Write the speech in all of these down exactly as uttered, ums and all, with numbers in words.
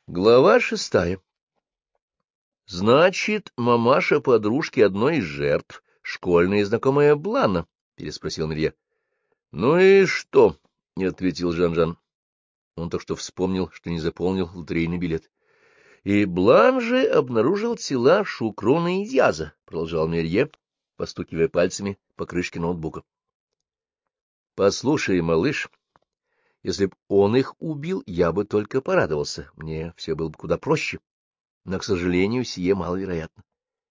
Глава шестая. Значит, мамаша подружки одной из жертв, школьная знакомая Блана? — переспросил Мирье. — Ну и что? — не ответил Жан-Жан. Он только что вспомнил, что не заполнил лотерейный билет. — И Блан же обнаружил тела Шукрона и Дьяза, — продолжал Мирье, постукивая пальцами по крышке ноутбука. — Послушай, малыш, если б он их убил, я бы только порадовался. Мне все было бы куда проще. Но, к сожалению, сие маловероятно.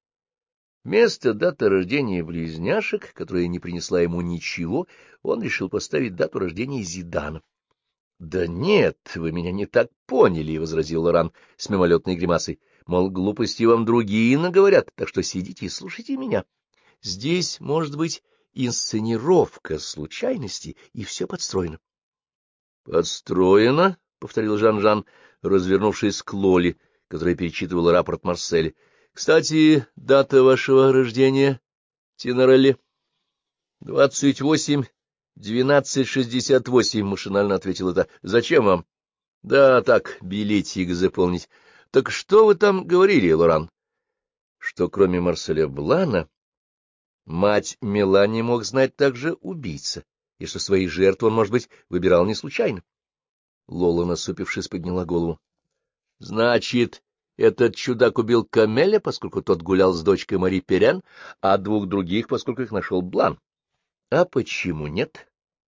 Вместо даты рождения близняшек, которая не принесла ему ничего, он решил поставить дату рождения Зидана. — Да нет, вы меня не так поняли, — возразил Лоран с мимолетной гримасой. — Мол, глупости вам другие наговорят, так что сидите и слушайте меня. Здесь может быть инсценировка случайности, и все подстроено. — Подстроено? — повторил Жан-Жан, развернувшись к Лоле, которая перечитывала рапорт Марселя. — Кстати, дата вашего рождения, Тинорелли? — Двадцать восемь, двенадцать, шестьдесят восемь, — машинально ответил это. — Зачем вам? — Да, так, билетик заполнить. — Так что вы там говорили, Лоран? — Что кроме Марселя Блана, мать Мелани мог знать также убийца, и что свои жертвы он, может быть, выбирал не случайно. Лола, насупившись, подняла голову. — Значит, этот чудак убил Камеля, поскольку тот гулял с дочкой Мари Перен, а двух других, поскольку их нашел Блан. А почему нет?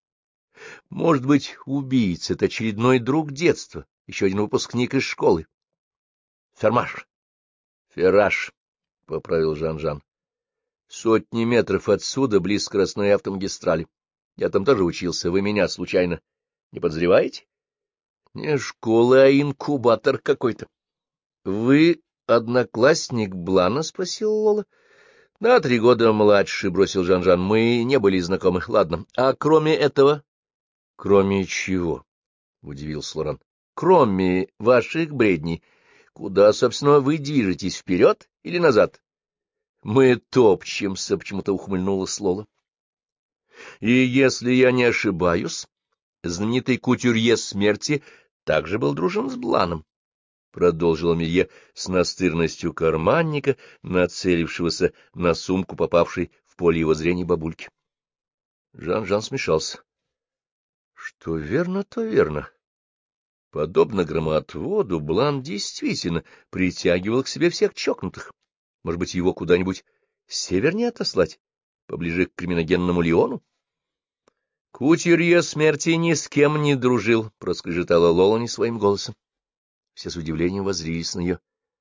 Может быть, убийца — это очередной друг детства, еще один выпускник из школы. Фермаш. Ферраж, — поправил Жан-Жан. Сотни метров отсюда, близ скоростной автомагистрали. Я там тоже учился. Вы меня, случайно, не подозреваете? Не школа, а инкубатор какой-то. — Вы одноклассник Блана? — спросил Лола. — На три года младше, — бросил Жан-Жан. — Мы не были знакомы. Ладно. А кроме этого? — Кроме чего? — удивился Лоран. — Кроме ваших бредней. Куда, собственно, вы движетесь, вперед или назад? — Мы топчемся, — почему-то ухмыльнулась Лола. — И если я не ошибаюсь, знаменитый кутюрье смерти также был дружен с Бланом. — продолжил Милье с настырностью карманника, нацелившегося на сумку, попавшей в поле его зрения бабульки. Жан-Жан смешался. — Что верно, то верно. Подобно громоотводу, Блан действительно притягивал к себе всех чокнутых. Может быть, его куда-нибудь севернее отослать, поближе к криминогенному Лиону? — Кутюрье смерти ни с кем не дружил, — проскрежетала Лола не своим голосом. Все с удивлением воззрились на нее.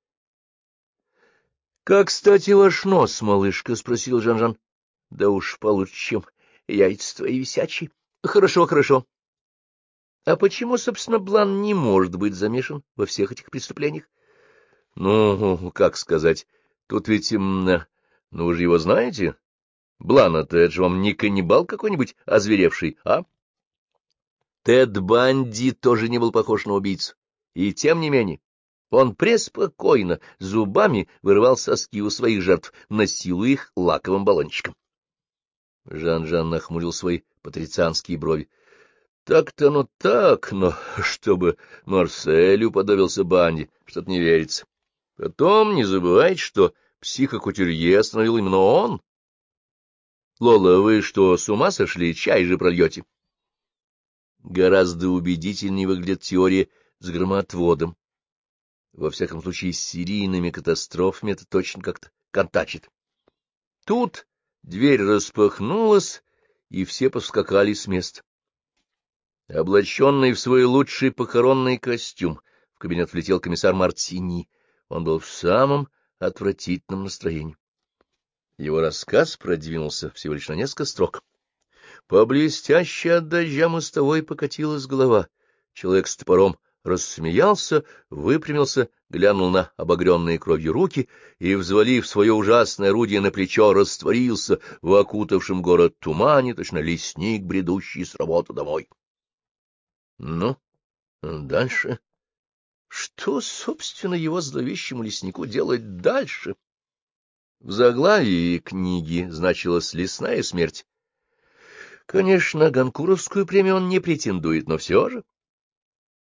— Как, кстати, ваш нос, малышка? — спросил Жан-Жан. — Да уж получше, чем яйца твои висячие. — Хорошо, хорошо. — А почему, собственно, Блан не может быть замешан во всех этих преступлениях? — Ну, как сказать, тут ведь... Ну, вы же его знаете? Блан-то это же вам не каннибал какой-нибудь озверевший, а? Тед Банди тоже не был похож на убийцу. И тем не менее, он преспокойно зубами вырывал соски у своих жертв, насилуя их лаковым баллончиком. Жан-Жан нахмурил свои патрицианские брови. — Так-то ну так, но чтобы Марселю подобился Банди, что-то не верится. Потом не забывайте, что психокутюрье остановил именно он. — Лола, вы что, с ума сошли? Чай же прольете? Гораздо убедительнее выглядит теория с громоотводом. Во всяком случае, с серийными катастрофами это точно как-то контачит. Тут дверь распахнулась, и все поскакали с места. Облаченный в свой лучший похоронный костюм, в кабинет влетел комиссар Мартини. Он был в самом отвратительном настроении. Его рассказ продвинулся всего лишь на несколько строк. По блестящей от дождя мостовой покатилась голова. Человек с топором рассмеялся, выпрямился, глянул на обогренные кровью руки и, взвалив свое ужасное орудие на плечо, растворился в окутавшем город тумане, точно лесник, бредущий с работы домой. Ну, дальше? Что, собственно, его зловещему леснику делать дальше? В заглавии книги значилась «Лесная смерть». Конечно, Гонкуровскую премию он не претендует, но все же.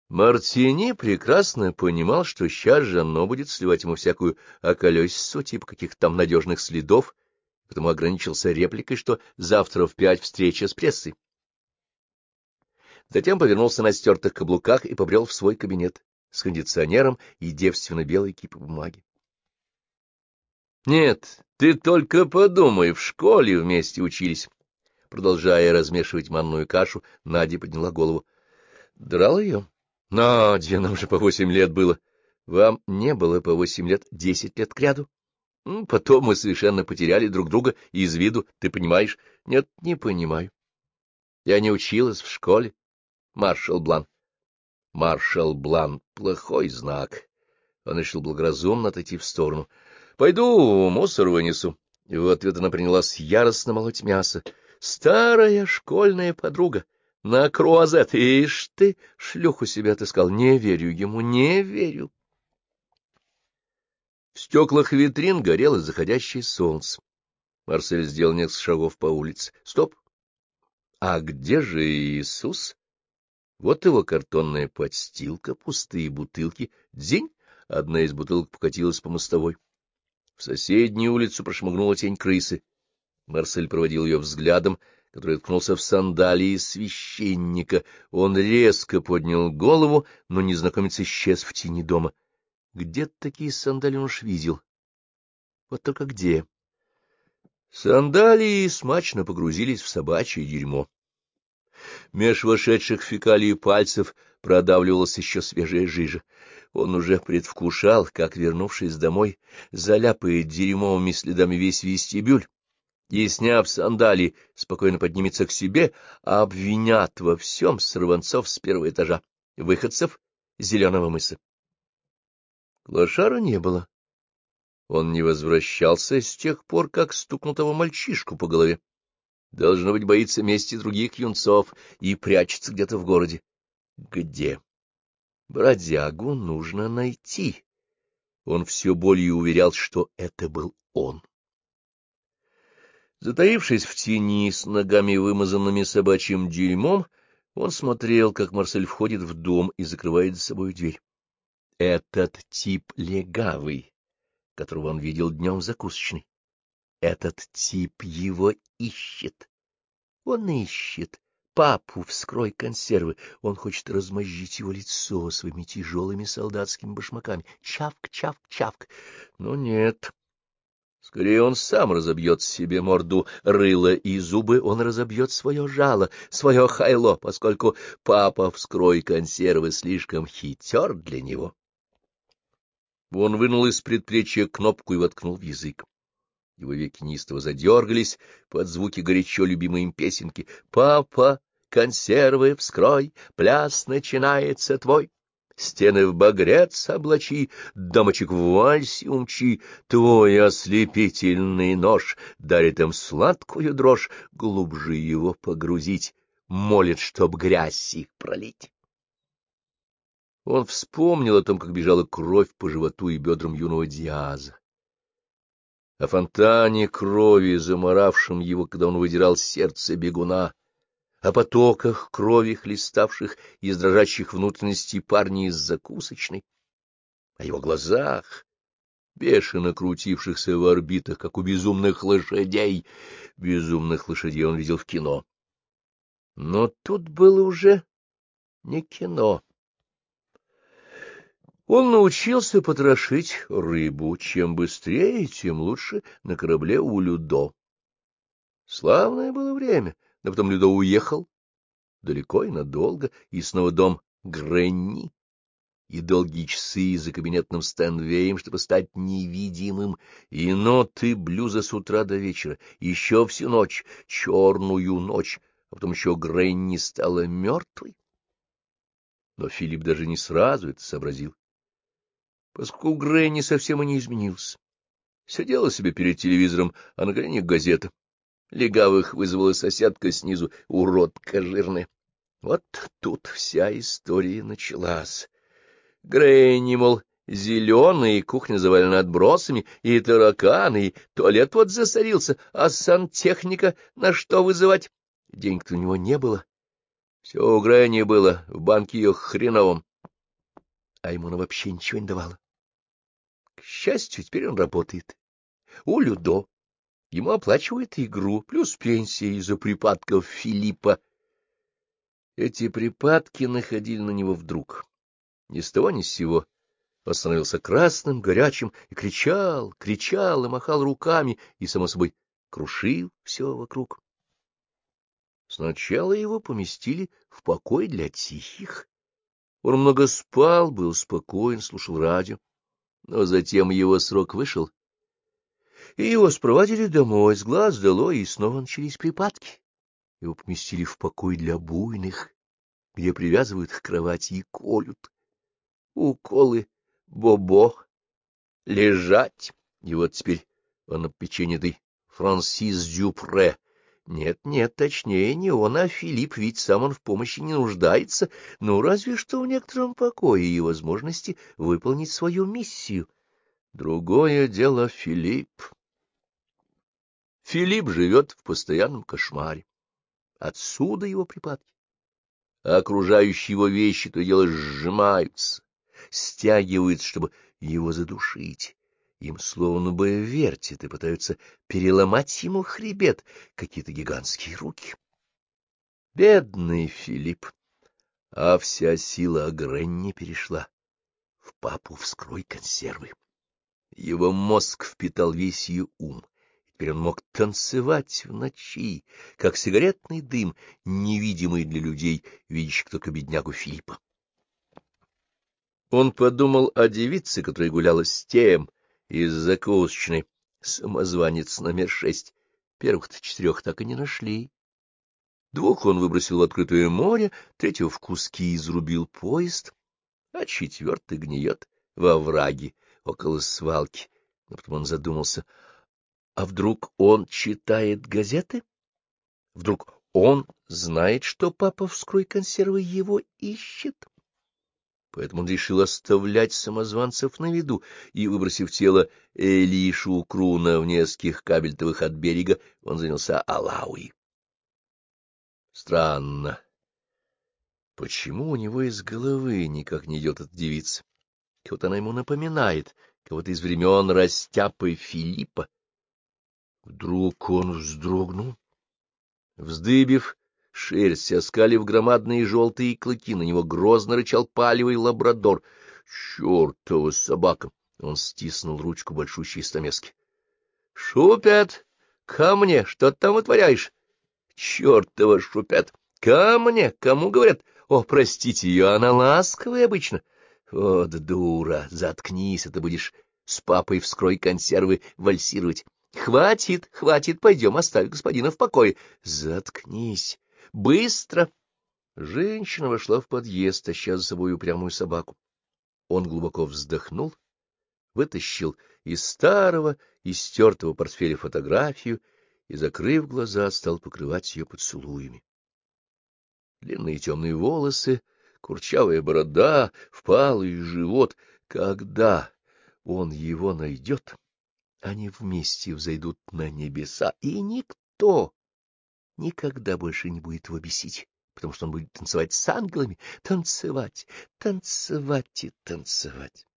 Мартини прекрасно понимал, что сейчас же оно будет сливать ему всякую околесицу, типа каких-то там надежных следов, потому ограничился репликой, что завтра в пять встреча с прессой. Затем повернулся на стертых каблуках и побрел в свой кабинет с кондиционером и девственно белой кипой бумаги. — Нет, ты только подумай, в школе вместе учились. Продолжая размешивать манную кашу, Надя подняла голову. — Драл ее? — Надя, нам же по восемь лет было. Вам не было по восемь лет, десять лет кряду. Потом мы совершенно потеряли друг друга из виду, ты понимаешь? Нет, не понимаю. Я не училась в школе. Маршал Блан. Маршал Блан — плохой знак. Он решил благоразумно отойти в сторону. — Пойду мусор вынесу. И в ответ она принялась яростно молоть мясо. Старая школьная подруга. На круазет. Ишь ты, шлюху себя отыскал. Не верю ему, не верю. В стеклах витрин горело заходящее солнце. Марсель сделал несколько шагов по улице. Стоп! А где же Иисус? Вот его картонная подстилка, пустые бутылки. Дзинь! Одна из бутылок покатилась по мостовой. В соседнюю улицу прошмыгнула тень крысы. Марсель проводил ее взглядом, который ткнулся в сандалии священника. Он резко поднял голову, но незнакомец исчез в тени дома. Где-то такие сандалии он уж видел. Вот только где? Сандалии смачно погрузились в собачье дерьмо. Меж вошедших фекалий пальцев продавливалась еще свежая жижа. Он уже предвкушал, как, вернувшись домой, заляпает дерьмовыми следами весь вестибюль и, сняв сандалии, спокойно поднимется к себе, а обвинят во всем сорванцов с первого этажа, выходцев Зеленого мыса. Клошара не было. Он не возвращался с тех пор, как стукнул того мальчишку по голове. Должно быть, боится мести других юнцов и прячется где-то в городе. Где? Бродягу нужно найти. Он все более уверял, что это был он. Затаившись в тени с ногами, вымазанными собачьим дерьмом, он смотрел, как Марсель входит в дом и закрывает за собой дверь. Этот тип легавый, которого он видел днем в закусочной. Этот тип его ищет. Он ищет папу, вскрой консервы. Он хочет размозжить его лицо своими тяжелыми солдатскими башмаками. Чавк, чавк, чавк. Но нет. Скорее он сам разобьет себе морду, рыло и зубы, он разобьет свое жало, свое хайло, поскольку папа, вскрой консервы, слишком хитер для него. Он вынул из предплечья кнопку и воткнул в язык. Его веки неистово задергались под звуки горячо любимой им песенки. «Папа, консервы вскрой, пляс начинается твой. Стены в багрец облачи, дамочек в вальсе умчи. Твой ослепительный нож дарит им сладкую дрожь, глубже его погрузить, молит, чтоб грязь их пролить». Он вспомнил о том, как бежала кровь по животу и бедрам юного Диаза, о фонтане крови, заморавшем его, когда он выдирал сердце бегуна, о потоках крови, хлеставших из дрожащих внутренностей парня из закусочной, о его глазах, бешено крутившихся в орбитах, как у безумных лошадей. Безумных лошадей он видел в кино. Но тут было уже не кино. Он научился потрошить рыбу. Чем быстрее, тем лучше на корабле у Людо. Славное было время, но потом Людо уехал далеко и надолго, и снова дом Гренни, и долгие часы за кабинетным Стэнвеем, чтобы стать невидимым, и ноты блюза с утра до вечера, еще всю ночь, черную ночь, а потом еще Гренни стала мертвой. Но Филипп даже не сразу это сообразил, поскольку Гренни совсем и не изменился. Сидела себе перед телевизором, а на коленях газета. Легавых вызвала соседка снизу, уродка жирная. Вот тут вся история началась. Гренни, мол, зеленый, кухня завалена отбросами, и тараканы, и туалет вот засорился, а сантехника на что вызывать? Денег-то у него не было. Все у Гренни было в банке ее хреновом, а ему она вообще ничего не давала. К счастью, теперь он работает у Людо. Ему оплачивают игру, плюс пенсия из-за припадков Филиппа. Эти припадки находили на него вдруг. Ни с того ни с сего он становился красным, горячим, и кричал, кричал, и махал руками, и, само собой, крушил все вокруг. Сначала его поместили в покой для тихих. Он много спал, был спокоен, слушал радио. Но затем его срок вышел, и его спровадили домой, с глаз долой, и снова начались припадки. Его поместили в покой для буйных, где привязывают к кровати и колют. Уколы, бобо, лежать. И вот теперь он на печенье этой Франсис Дюпре. Нет, нет, точнее, не он, а Филипп, ведь сам он в помощи не нуждается, ну, разве что в некотором покое и возможности выполнить свою миссию. Другое дело Филипп. Филипп живет в постоянном кошмаре. Отсюда его припадки. А окружающие его вещи то и дело сжимаются, стягиваются, чтобы его задушить. Им словно бы вертят и пытаются переломать ему хребет какие-то гигантские руки. Бедный Филипп! А вся сила Гренни перешла в папу вскрой консервы. Его мозг впитал весь ее ум. Теперь он мог танцевать в ночи, как сигаретный дым, невидимый для людей, видящих только беднягу Филиппа. Он подумал о девице, которая гуляла с тем из закусочной, самозванец номер шесть. Первых-то четырех так и не нашли. Двух он выбросил в открытое море, третьего в куски изрубил поезд, а четвертый гниет во овраге около свалки. Но потом он задумался, а вдруг он читает газеты? Вдруг он знает, что папа вскрой консервы его ищет? Поэтому он решил оставлять самозванцев на виду, и, выбросив тело Элишу Круна в нескольких кабельтовых от берега, он занялся Алауи. Странно. Почему у него из головы никак не идет эта девица? Кого-то она ему напоминает, кого-то из времен растяпы Филиппа. Вдруг он вздрогнул, вздыбив шерсть, оскалив громадные желтые клыки, на него грозно рычал палевый лабрадор. Чёртова собака! Он стиснул ручку большущей стамески. — Шупят! Ко мне! Что ты там вытворяешь? — Чёртова шупят! Ко мне! Кому говорят? О, простите ее, она ласковая обычно. Вот дура! Заткнись, а ты будешь с папой вскрой консервы вальсировать. Хватит, хватит, пойдем, оставь господина в покое. Заткнись! Быстро! Женщина вошла в подъезд, таща за собой упрямую собаку. Он глубоко вздохнул, вытащил из старого, истертого портфеля фотографию и, закрыв глаза, стал покрывать ее поцелуями. Длинные темные волосы, курчавая борода, впалый живот. Когда он его найдет, они вместе взойдут на небеса, и никто никогда больше не будет его бесить, потому что он будет танцевать с ангелами, танцевать, танцевать и танцевать.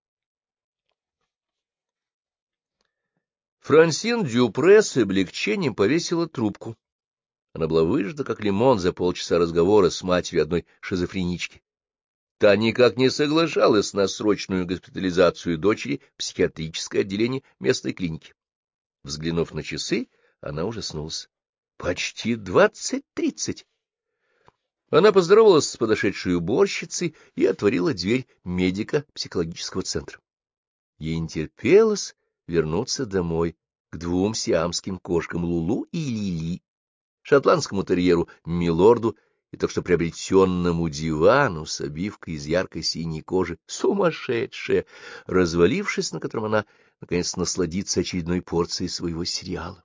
Франсин Дюпре с облегчением повесила трубку. Она была выжата, как лимон, за полчаса разговора с матерью одной шизофренички. Та никак не соглашалась на срочную госпитализацию дочери в психиатрическое отделение местной клиники. Взглянув на часы, она ужаснулась. Почти двадцать тридцать. Она поздоровалась с подошедшей уборщицей и отворила дверь медико-психологического центра. Ей не терпелось вернуться домой к двум сиамским кошкам Лулу и Лили, шотландскому терьеру Милорду и так что приобретенному дивану с обивкой из яркой синей кожи, сумасшедшая, развалившись, на котором она, наконец, насладится очередной порцией своего сериала.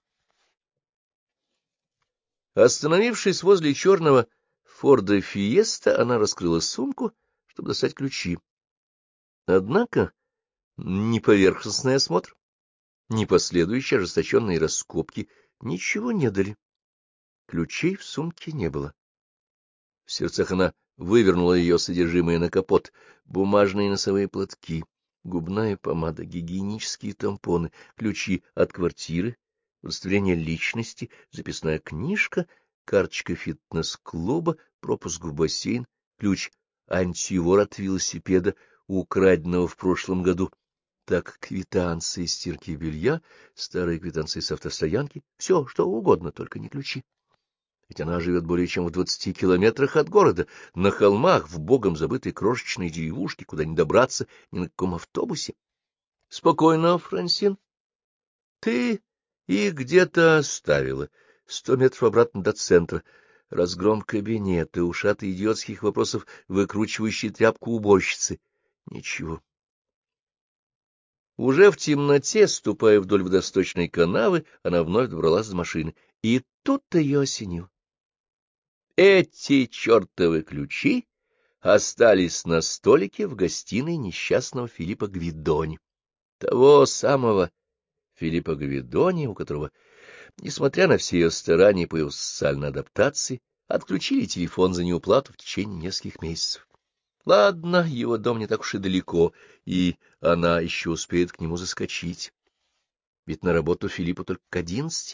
Остановившись возле черного Форда Фиеста, она раскрыла сумку, чтобы достать ключи. Однако ни поверхностный осмотр, ни последующие ожесточенные раскопки ничего не дали. Ключей в сумке не было. В сердцах она вывернула ее содержимое на капот: бумажные носовые платки, губная помада, гигиенические тампоны, ключи от квартиры, удостоверение личности, записная книжка, карточка фитнес-клуба, пропуск в бассейн, ключ антивор от велосипеда, украденного в прошлом году, так квитанции стирки белья, старые квитанции с автостоянки, все, что угодно, только не ключи. Ведь она живет более чем в двадцати километрах от города, на холмах, в богом забытой крошечной деревушке, куда не добраться ни на каком автобусе. — Спокойно, Франсин. Ты их где-то оставила. Сто метров обратно до центра. Разгром кабинета, ушаты идиотских вопросов, выкручивающие тряпку уборщицы. Ничего. Уже в темноте, ступая вдоль водосточной канавы, она вновь добралась до машины. И тут ее осенило. Эти чертовы ключи остались на столике в гостиной несчастного Филиппа Гвидони. Того самого Филиппа Гвидони, у которого, несмотря на все ее старания по его социальной адаптации, отключили телефон за неуплату в течение нескольких месяцев. Ладно, его дом не так уж и далеко, и она еще успеет к нему заскочить. Ведь на работу Филиппу только к одиннадцати.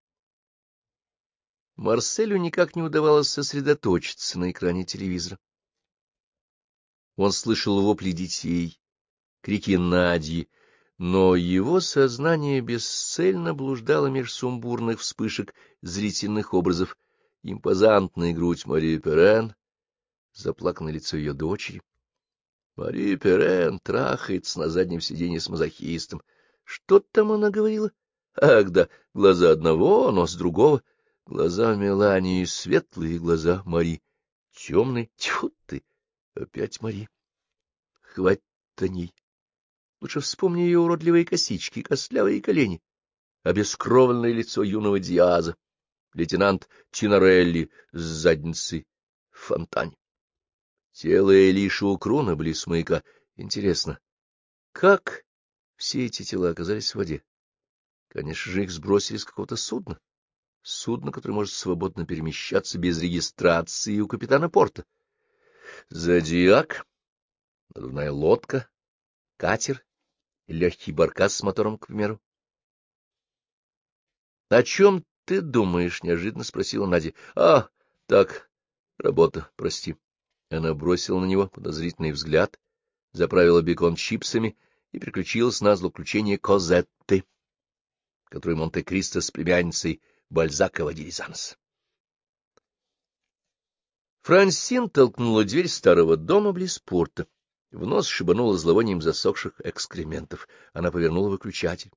Марселю никак не удавалось сосредоточиться на экране телевизора. Он слышал вопли детей, крики Надьи, но его сознание бесцельно блуждало меж сумбурных вспышек зрительных образов: импозантная грудь Марии Перен, заплаканное лицо ее дочери. Мария Перен трахается на заднем сиденье с мазохистом. Что там она говорила? Ах да, глаза одного, нос другого. Глаза Мелании светлые, глаза Мари темные. Тьфу ты, опять Мари. Хватит о ней. Лучше вспомни ее уродливые косички, костлявые колени, обескровленное лицо юного Диаза, лейтенант Тинорелли с задницей в фонтане. Тело Элиши у Круна близ маяка. Интересно, как все эти тела оказались в воде? Конечно же, их сбросили с какого-то судна. Судно, которое может свободно перемещаться без регистрации у капитана порта. Зодиак, надувная лодка, катер, легкий баркас с мотором, к примеру. — О чем ты думаешь? — неожиданно спросила Надя. — А, так, работа, прости. Она бросила на него подозрительный взгляд, заправила бекон чипсами и приключилась на злоключение Козетты, которую Монте-Кристо с племянницей Бальзака водили за нос. Франсин толкнула дверь старого дома близ порта. В нос шибануло зловонием засохших экскрементов. Она повернула выключатель.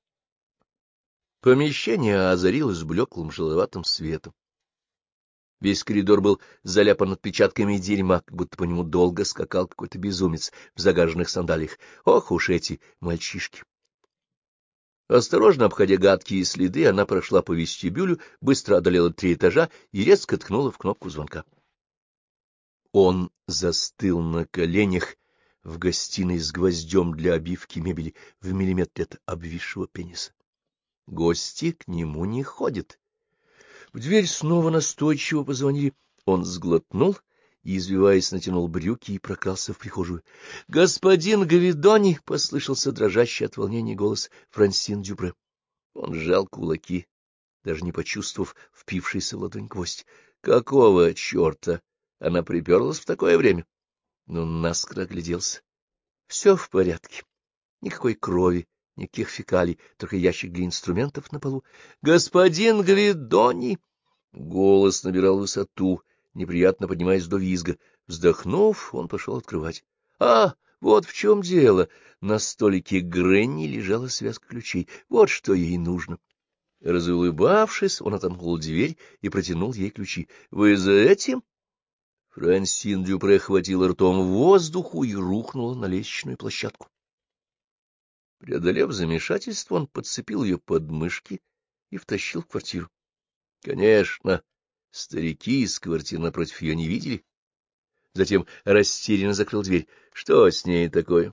Помещение озарилось блеклым желтоватым светом. Весь коридор был заляпан отпечатками дерьма, как будто по нему долго скакал какой-то безумец в загаженных сандалиях. Ох уж эти мальчишки! Осторожно обходя гадкие следы, она прошла по вестибюлю, быстро одолела три этажа и резко ткнула в кнопку звонка. Он застыл на коленях в гостиной с гвоздем для обивки мебели в миллиметре от обвисшего пениса. Гости к нему не ходят. В дверь снова настойчиво позвонили. Он сглотнул и, извиваясь, натянул брюки и прокрался в прихожую. — Господин Гвидони! — послышался дрожащий от волнения голос Франсин Дюпре. Он сжал кулаки, даже не почувствовав впившийся в ладонь гвоздь. — Какого черта? Она приперлась в такое время? Но он наскоро огляделся. Все в порядке. Никакой крови, никаких фекалий, только ящик для инструментов на полу. — Господин Гвидони! Голос набирал высоту, неприятно поднимаясь до визга. Вздохнув, он пошел открывать. А, вот в чем дело. На столике Гренни лежала связка ключей. Вот что ей нужно. Разулыбавшись, он отомкнул дверь и протянул ей ключи. — Вы за этим? Франсин Дюпре хватила ртом воздуху и рухнула на лестничную площадку. Преодолев замешательство, он подцепил ее подмышки и втащил в квартиру. Конечно, старики из квартиры напротив ее не видели. Затем растерянно закрыл дверь. Что с ней такое?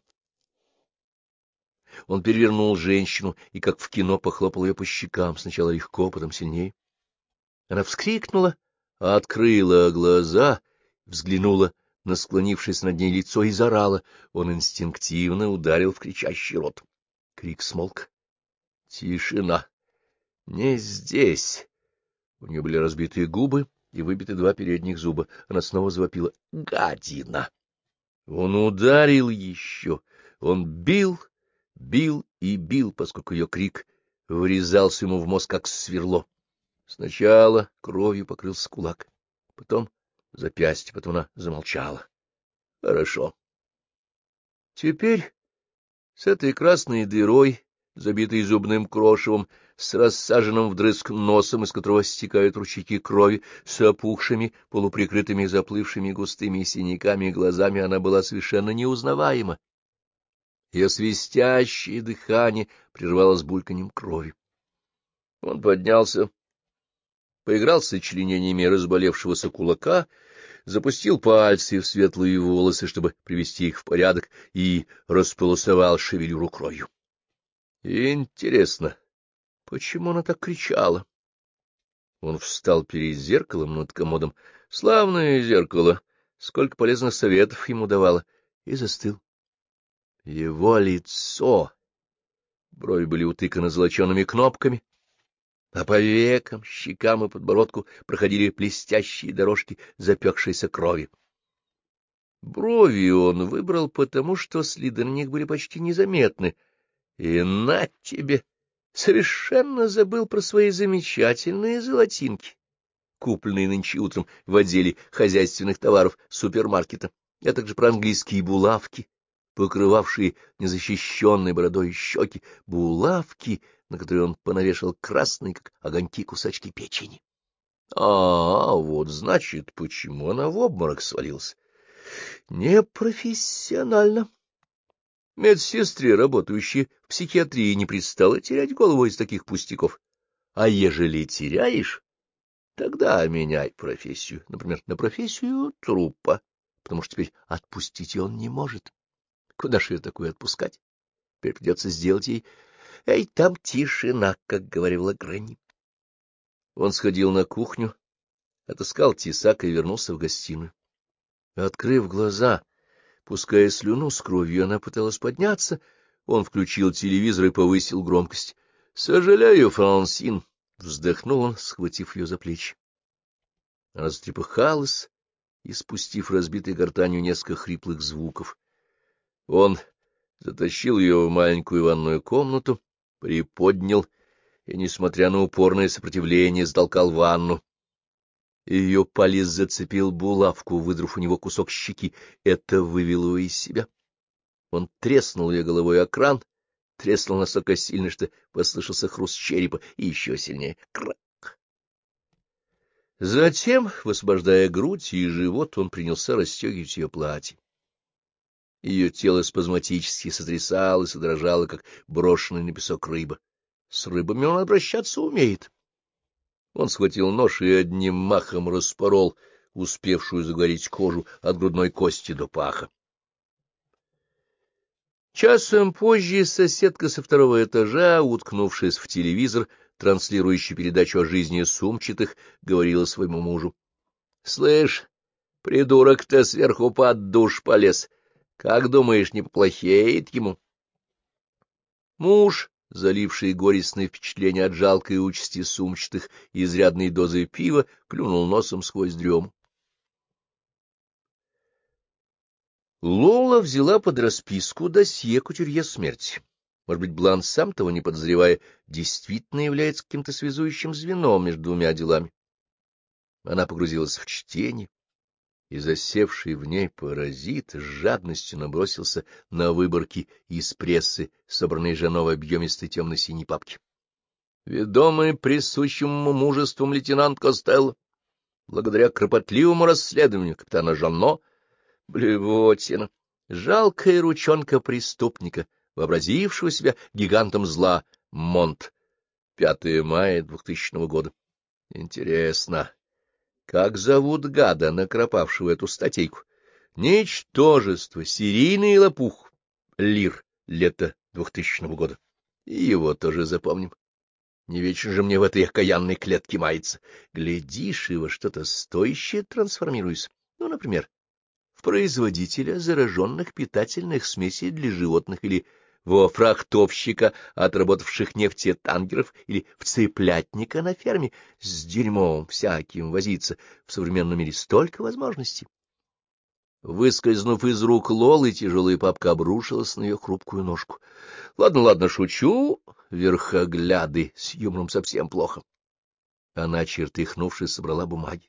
Он перевернул женщину и, как в кино, похлопал ее по щекам, сначала легко, потом сильнее. Она вскрикнула, открыла глаза. В взглянула на склонившееся над ней лицо и заорала. Он инстинктивно ударил в кричащий рот. Крик смолк. Тишина. Не здесь. У нее были разбитые губы и выбиты два передних зуба. Она снова завопила. Гадина! Он ударил еще. Он бил, бил и бил, поскольку ее крик врезался ему в мозг, как сверло. Сначала кровью покрылся кулак, потом запястье, потом она замолчала. Хорошо. Теперь с этой красной дырой, забитой зубным крошевом, с рассаженным вдрызг носом, из которого стекают ручейки крови, с опухшими, полуприкрытыми заплывшими густыми синяками глазами, она была совершенно неузнаваема. Ее свистящее дыхание прервалось бульканьем крови. Он поднялся, поиграл с сочленениями разболевшегося кулака, запустил пальцы в светлые волосы, чтобы привести их в порядок, и располосовал шевелюру кровью. Интересно, почему она так кричала? Он встал перед зеркалом над комодом. Славное зеркало! Сколько полезных советов ему давало! И застыл. Его лицо! Брови были утыканы золочеными кнопками, а по векам, щекам и подбородку проходили блестящие дорожки запекшейся крови. Брови он выбрал потому, что следы на них были почти незаметны. И на тебе! Совершенно забыл про свои замечательные золотинки, купленные нынче утром в отделе хозяйственных товаров супермаркета, а также про английские булавки, покрывавшие незащищенной бородой щеки, булавки, на которые он понавешал красные, как огоньки, кусачки печени. А, вот значит, почему она в обморок свалилась. Непрофессионально. Медсестре, работающей в психиатрии, не пристало терять голову из таких пустяков. А ежели теряешь, тогда меняй профессию, например, на профессию трупа, потому что теперь отпустить ее он не может. Куда же ее такую отпускать? Теперь придется сделать ей «Эй, там тишина», как говорила Грэнни. Он сходил на кухню, отыскал тесак и вернулся в гостиную. Открыв глаза, пуская слюну с кровью, она пыталась подняться. Он включил телевизор и повысил громкость. — Сожалею, Франсин, — вздохнул он, схватив ее за плечи. Она затрепыхалась, испустив разбитой гортанью несколько хриплых звуков. Он затащил ее в маленькую ванную комнату, приподнял и, несмотря на упорное сопротивление, затолкал в ванну. Ее палец зацепил булавку, выдрав у него кусок щеки. Это вывело его из себя. Он треснул ее головой о кран, треснул настолько сильно, что послышался хруст черепа, и еще сильнее — крак. Затем, высвобождая грудь и живот, он принялся расстегивать ее платье. Ее тело спазматически сотрясалось и дрожало, как брошенная на песок рыба. С рыбами он обращаться умеет. Он схватил нож и одним махом распорол успевшую загореть кожу от грудной кости до паха. Часом позже соседка со второго этажа, уткнувшись в телевизор, транслирующий передачу о жизни сумчатых, говорила своему мужу: — Слышь, придурок-то сверху под душ полез. Как думаешь, не поплохеет ему? Муж, заливший горестные впечатления от жалкой участи сумчатых и изрядной дозы пива, клюнул носом сквозь дрему. Лола взяла под расписку досье кутюрье смерти. Может быть, Блан, сам того не подозревая, действительно является каким-то связующим звеном между двумя делами. Она погрузилась в чтение, и засевший в ней паразит с жадностью набросился на выборки из прессы, собранной женой в объемистой темно-синей папке. Ведомый присущим мужеством лейтенант Костелло, благодаря кропотливому расследованию капитана Жанно, блевотина, жалкая ручонка преступника, вообразившего себя гигантом зла, Монт, пятое мая двухтысячного года. Интересно, как зовут гада, накропавшего эту статейку? Ничтожество, серийный лопух, Лир, лето двухтысячного года. И его тоже запомним. Не вечно же мне в этой окаянной клетке маяться. Глядишь, и во что-то стоящее трансформируюсь. Ну, например, в производителя зараженных питательных смесей для животных или во фрахтовщика, отработавших нефтетангеров, или в цыплятника на ферме. С дерьмом всяким возиться в современном мире столько возможностей. Выскользнув из рук Лолы, тяжелая папка обрушилась на ее хрупкую ножку. — Ладно, ладно, шучу, верхогляды, с юмором совсем плохо. Она, чертыхнувшись, собрала бумаги.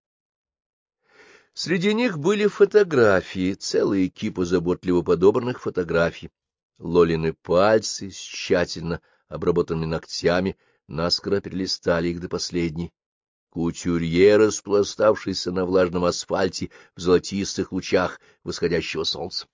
Среди них были фотографии, целые кипы заботливо подобранных фотографий. Лолины пальцы с тщательно обработанными ногтями наскоро перелистали их до последней. Кутюрье, распластавшийся на влажном асфальте в золотистых лучах восходящего солнца.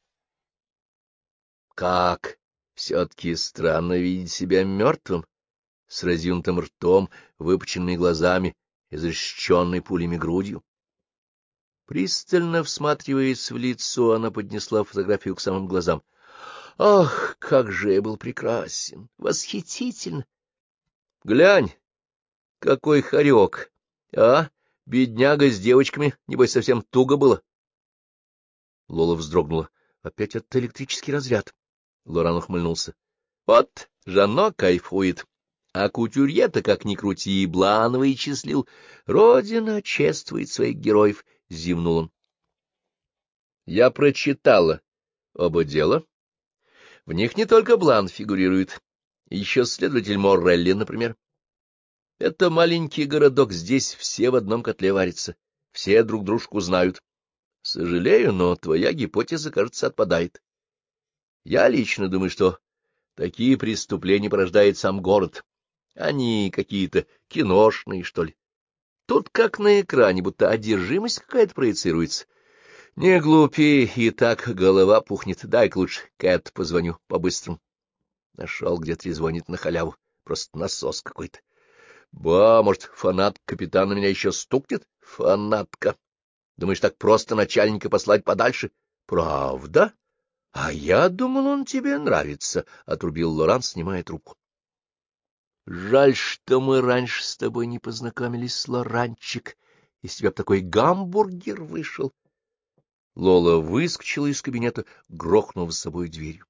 Как все-таки странно видеть себя мертвым, с разъюнутым ртом, выпученными глазами, изрешеченной пулями грудью. Пристально всматриваясь в лицо, она поднесла фотографию к самым глазам. Ах, как же я был прекрасен, восхитителен! Глянь, какой хорек! А, бедняга с девочками, небось, совсем туго было. Лола вздрогнула. Опять этот электрический разряд. Лоран ухмыльнулся. Вот, Жанно кайфует. А кутюрье-то, как ни крути, блановый числил. Родина чествует своих героев, — зевнул он. Я прочитала оба дела. В них не только Блан фигурирует, еще следователь Моррелли, например. Это маленький городок, здесь все в одном котле варятся, все друг дружку знают. Сожалею, но твоя гипотеза, кажется, отпадает. Я лично думаю, что такие преступления порождает сам город. Они какие-то киношные, что ли. Тут как на экране, будто одержимость какая-то проецируется. Не глупи, и так голова пухнет. Дай-ка лучше Кэт позвоню по-быстрому. Нашел, где трезвонит на халяву. Просто насос какой-то. Ба, может, фанат капитана меня еще стукнет? Фанатка. Думаешь, так просто начальника послать подальше? Правда? А я думал, он тебе нравится, — отрубил Лоран, снимая трубку. Жаль, что мы раньше с тобой не познакомились, Лоранчик. Из тебя б такой гамбургер вышел. Лола выскочила из кабинета, грохнув за собой дверью.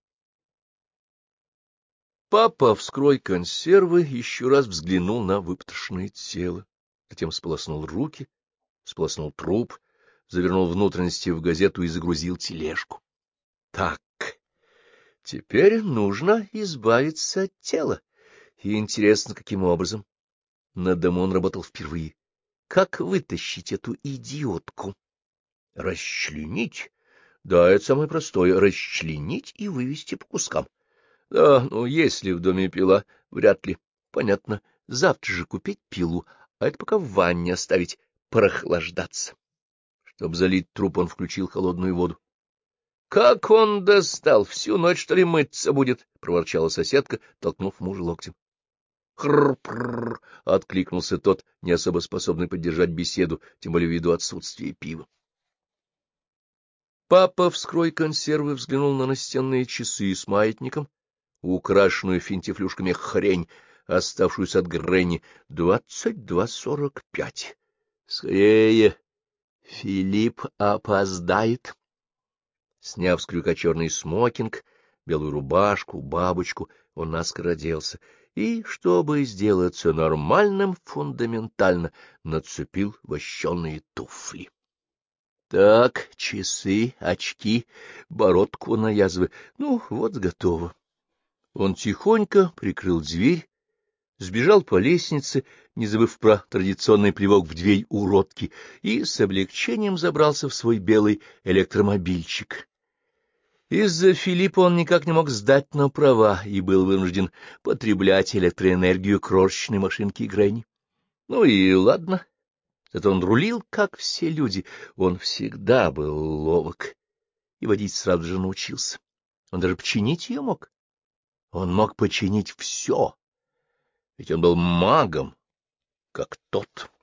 Папа, вскрой консервы, еще раз взглянул на выпотрошенное тело, затем сполоснул руки, сполоснул труп, завернул внутренности в газету и загрузил тележку. Так, теперь нужно избавиться от тела. И интересно, каким образом. На дому он работал впервые. Как вытащить эту идиотку? Расчленить? Да, это самое простое — расчленить и вывести по кускам. Да, ну, если в доме пила, вряд ли. Понятно, завтра же купить пилу, а это пока в ванне оставить прохлаждаться. Чтобы залить труп, он включил холодную воду. — Как он достал! Всю ночь, что ли, мыться будет? — проворчала соседка, толкнув мужа локтем. «Хр-пр-р!» — откликнулся тот, не особо способный поддержать беседу, тем более ввиду отсутствия пива. Папа, вскрой консервы, взглянул на настенные часы с маятником, украшенную финтифлюшками хрень, оставшуюся от Гренни, двадцать два сорок пять. Скорее, Филипп опоздает. Сняв с крюка черный смокинг, белую рубашку, бабочку, он наскоро оделся и, чтобы сделаться нормальным, фундаментально нацепил вощеные туфли. Так, часы, очки, бородку навязывай. Ну, вот готово. Он тихонько прикрыл дверь, сбежал по лестнице, не забыв про традиционный плевок в дверь уродки, и с облегчением забрался в свой белый электромобильчик. Из-за Филиппа он никак не мог сдать на права и был вынужден потреблять электроэнергию крошечной машинки Гренни. Ну и ладно, зато он рулил, как все люди, он всегда был ловок и водить сразу же научился. Он даже починить ее мог. Он мог починить все, ведь он был магом, как тот.